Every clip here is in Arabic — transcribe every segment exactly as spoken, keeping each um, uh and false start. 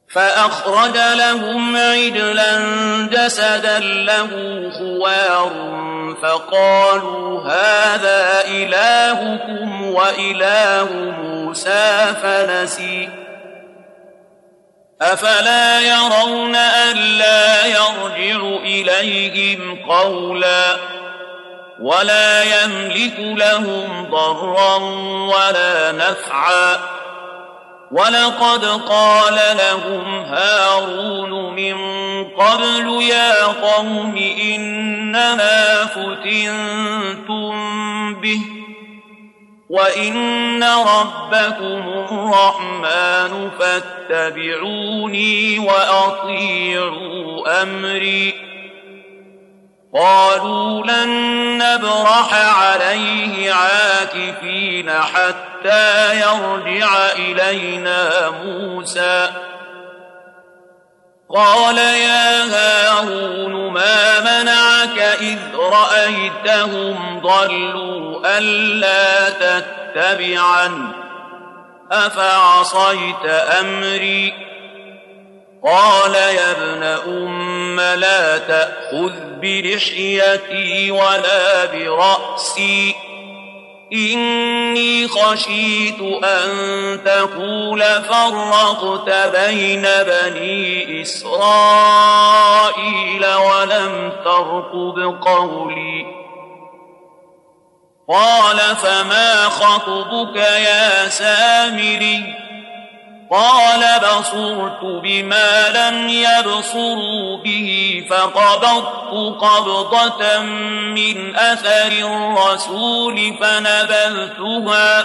فأخرج لهم عجلا جسدا له خوار فقالوا هذا إلهكم وإله موسى فنسي أفلا يرون ألا يرجع إليهم قولا ولا يملك لهم ضرا ولا نفعا ولقد قال لهم هارون من قبل يا قوم إنما فتنتم به وإن ربكم الرحمن فاتبعوني وأطيعوا أمري قالوا لن نبرح عليه عاكفين حتى يرجع إلينا موسى قال يا هارون ما منعك إذ رأيتهم ضلوا ألا تتبعن أفعصيت أمري قال يا ابن أم لا تأخذ بلحيتي ولا برأسي إني خشيت أن تقول فرقت بين بني إسرائيل ولم ترقب قولي قال فما خطبك يا سامري قال بصرت بما لم يبصروا به فقبضت قبضة من أثر الرسول فنبذتها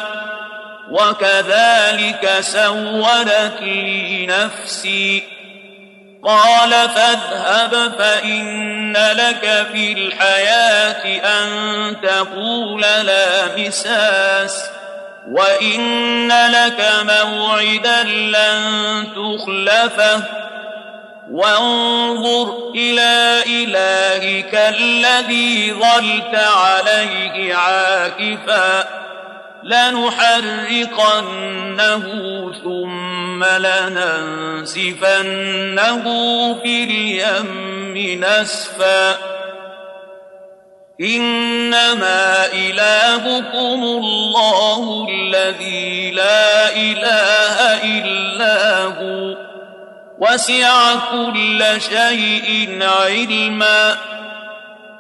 وكذلك سولت لي نفسي قال فاذهب فإن لك في الحياة أن تقول لا مساس وإن لك موعدا لن تخلفه وانظر إلى إلهك الذي ظلت عليه عاكفا لنحرقنه ثم لننسفنه في اليم نسفا إنما إلهكم الله الذي لا إله إلا هو وسع كل شيء علما